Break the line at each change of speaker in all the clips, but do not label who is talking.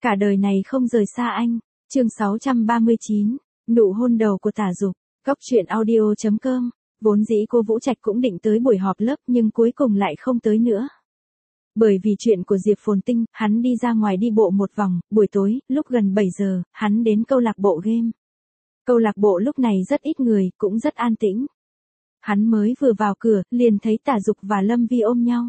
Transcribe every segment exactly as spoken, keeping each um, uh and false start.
Cả đời này không rời xa anh. Chương sáu trăm ba mươi chín, nụ hôn đầu của Tả Dục. Góc truyện audio chấm com. Vốn dĩ cô Vũ Trạch cũng định tới buổi họp lớp nhưng cuối cùng lại không tới nữa. Bởi vì chuyện của Diệp Phồn Tinh, hắn đi ra ngoài đi bộ một vòng, buổi tối, lúc gần bảy giờ, hắn đến câu lạc bộ game. Câu lạc bộ lúc này rất ít người, cũng rất an tĩnh. Hắn mới vừa vào cửa, liền thấy Tả Dục và Lâm Vi ôm nhau.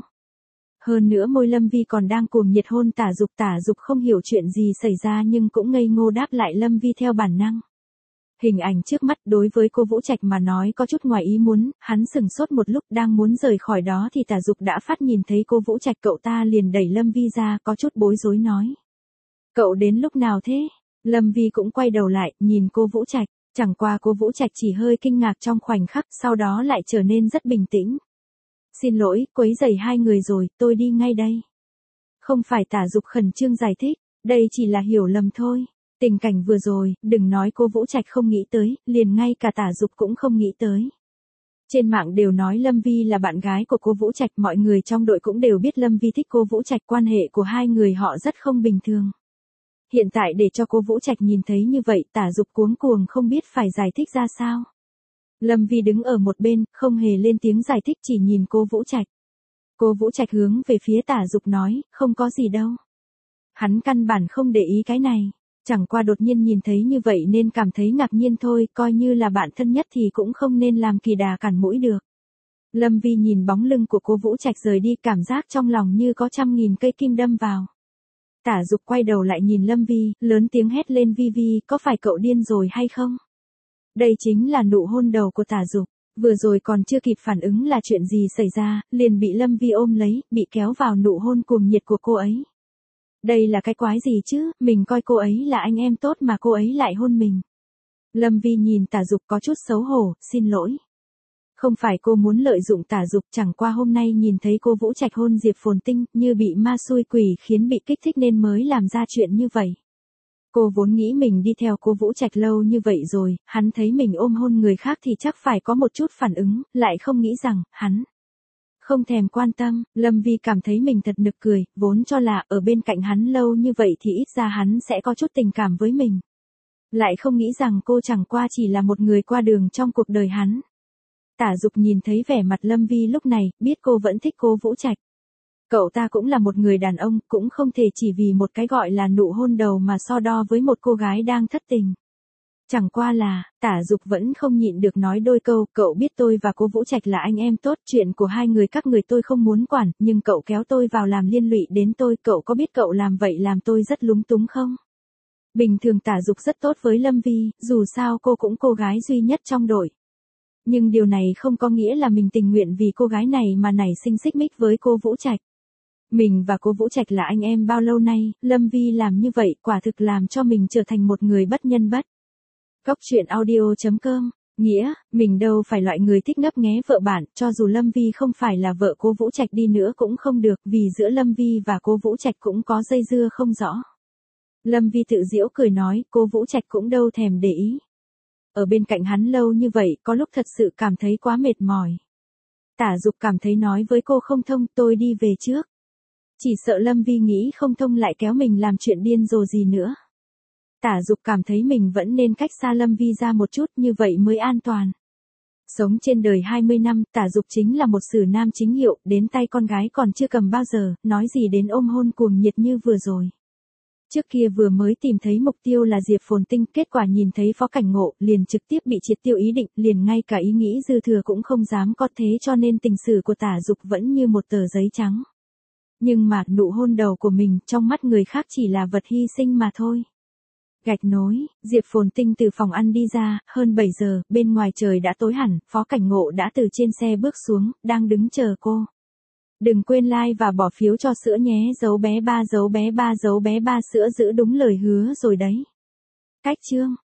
Hơn nữa môi Lâm Vi còn đang cuồng nhiệt hôn Tả Dục. Tả Dục không hiểu chuyện gì xảy ra nhưng cũng ngây ngô đáp lại Lâm Vi theo bản năng. Hình ảnh trước mắt đối với cô Vũ Trạch mà nói có chút ngoài ý muốn, hắn sừng sốt một lúc đang muốn rời khỏi đó thì Tả Dục đã phát nhìn thấy cô Vũ Trạch, cậu ta liền đẩy Lâm Vi ra, có chút bối rối nói. Cậu đến lúc nào thế? Lâm Vi cũng quay đầu lại, nhìn cô Vũ Trạch, chẳng qua cô Vũ Trạch chỉ hơi kinh ngạc trong khoảnh khắc, sau đó lại trở nên rất bình tĩnh. Xin lỗi, quấy rầy hai người rồi, tôi đi ngay đây. Không phải, Tả Dục khẩn trương giải thích, đây chỉ là hiểu lầm thôi. Tình cảnh vừa rồi, đừng nói cô Vũ Trạch không nghĩ tới, liền ngay cả Tả Dục cũng không nghĩ tới. Trên mạng đều nói Lâm Vi là bạn gái của cô Vũ Trạch, mọi người trong đội cũng đều biết Lâm Vi thích cô Vũ Trạch, quan hệ của hai người họ rất không bình thường. Hiện tại để cho cô Vũ Trạch nhìn thấy như vậy, Tả Dục cuống cuồng không biết phải giải thích ra sao. Lâm Vi đứng ở một bên, không hề lên tiếng giải thích, chỉ nhìn cô Vũ Trạch. Cô Vũ Trạch hướng về phía Tả Dục nói, không có gì đâu. Hắn căn bản không để ý cái này. Chẳng qua đột nhiên nhìn thấy như vậy nên cảm thấy ngạc nhiên thôi, coi như là bạn thân nhất thì cũng không nên làm kỳ đà cản mũi được. Lâm Vi nhìn bóng lưng của cô Vũ Trạch rời đi, cảm giác trong lòng như có trăm nghìn cây kim đâm vào. Tả Dục quay đầu lại nhìn Lâm Vi, lớn tiếng hét lên, Vi Vi, có phải cậu điên rồi hay không? Đây chính là nụ hôn đầu của Tả Dục, vừa rồi còn chưa kịp phản ứng là chuyện gì xảy ra, liền bị Lâm Vi ôm lấy, bị kéo vào nụ hôn cuồng nhiệt của cô ấy. Đây là cái quái gì chứ, mình coi cô ấy là anh em tốt mà cô ấy lại hôn mình. Lâm Vi nhìn Tả Dục có chút xấu hổ, xin lỗi. Không phải cô muốn lợi dụng Tả Dục, chẳng qua hôm nay nhìn thấy cô Vũ Trạch hôn Diệp Phồn Tinh, như bị ma xui quỷ khiến bị kích thích nên mới làm ra chuyện như vậy. Cô vốn nghĩ mình đi theo cô Vũ Trạch lâu như vậy rồi, hắn thấy mình ôm hôn người khác thì chắc phải có một chút phản ứng, lại không nghĩ rằng, hắn không thèm quan tâm. Lâm Vi cảm thấy mình thật nực cười, vốn cho là ở bên cạnh hắn lâu như vậy thì ít ra hắn sẽ có chút tình cảm với mình. Lại không nghĩ rằng cô chẳng qua chỉ là một người qua đường trong cuộc đời hắn. Tả Dục nhìn thấy vẻ mặt Lâm Vi lúc này, biết cô vẫn thích cô Vũ Trạch. Cậu ta cũng là một người đàn ông, cũng không thể chỉ vì một cái gọi là nụ hôn đầu mà so đo với một cô gái đang thất tình. Chẳng qua là, Tả Dục vẫn không nhịn được nói đôi câu, cậu biết tôi và cô Vũ Trạch là anh em tốt, chuyện của hai người các người tôi không muốn quản, nhưng cậu kéo tôi vào làm liên lụy đến tôi, cậu có biết cậu làm vậy làm tôi rất lúng túng không? Bình thường Tả Dục rất tốt với Lâm Vi, dù sao cô cũng cô gái duy nhất trong đội. Nhưng điều này không có nghĩa là mình tình nguyện vì cô gái này mà nảy sinh xích mích với cô Vũ Trạch. Mình và cô Vũ Trạch là anh em bao lâu nay, Lâm Vi làm như vậy quả thực làm cho mình trở thành một người bất nhân bất. Góc truyện audio chấm com. Nghĩa, mình đâu phải loại người thích ngấp nghé vợ bạn, cho dù Lâm Vi không phải là vợ cô Vũ Trạch đi nữa cũng không được, vì giữa Lâm Vi và cô Vũ Trạch cũng có dây dưa không rõ. Lâm Vi tự giễu cười nói, cô Vũ Trạch cũng đâu thèm để ý. Ở bên cạnh hắn lâu như vậy, có lúc thật sự cảm thấy quá mệt mỏi. Tả Dục cảm thấy nói với cô không thông, tôi đi về trước. Chỉ sợ Lâm Vi nghĩ không thông lại kéo mình làm chuyện điên rồ gì nữa. Tả Dục cảm thấy mình vẫn nên cách xa Lâm Vi ra một chút, như vậy mới an toàn. Sống trên đời hai mươi năm, Tả Dục chính là một sử nam chính hiệu, đến tay con gái còn chưa cầm bao giờ, nói gì đến ôm hôn cuồng nhiệt như vừa rồi. Trước kia vừa mới tìm thấy mục tiêu là Diệp Phồn Tinh, kết quả nhìn thấy Phó Cảnh Ngộ, liền trực tiếp bị triệt tiêu ý định, liền ngay cả ý nghĩ dư thừa cũng không dám có, thế cho nên tình sử của Tả Dục vẫn như một tờ giấy trắng. Nhưng mà, nụ hôn đầu của mình, trong mắt người khác chỉ là vật hy sinh mà thôi. Gạch nối, Diệp Phồn Tinh từ phòng ăn đi ra, hơn bảy giờ, bên ngoài trời đã tối hẳn, Phó Cảnh Ngộ đã từ trên xe bước xuống, đang đứng chờ cô. Đừng quên like và bỏ phiếu cho sữa nhé, dấu bé ba dấu bé ba dấu bé ba sữa giữ đúng lời hứa rồi đấy. Cách chương.